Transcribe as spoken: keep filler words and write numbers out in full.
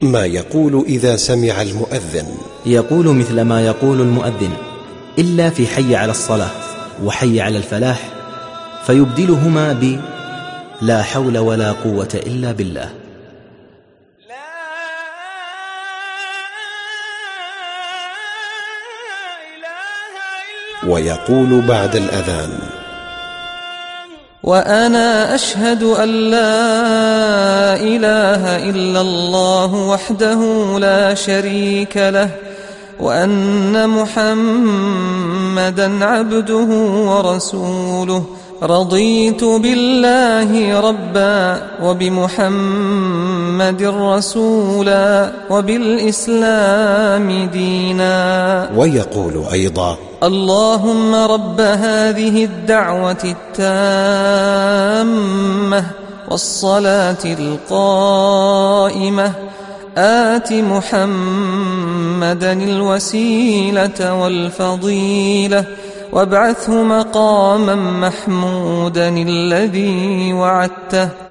ما يقول إذا سمع المؤذن؟ يقول مثل ما يقول المؤذن، إلا في حي على الصلاة وحي على الفلاح، فيبدلهما ب لا حول ولا قوة إلا بالله. ويقول بعد الأذان: وأنا أشهد أن لا إله إلا الله وحده لا شريك له، وأن محمدا عبده ورسوله، رضيت بالله ربا وبمحمد رسولا وبالإسلام دينا. ويقول أيضا: اللهم رب هذه الدعوة التامة والصلاة القائمة، آت محمدا الوسيلة والفضيلة، وابعثه مقاما محمودا الذي وعدته.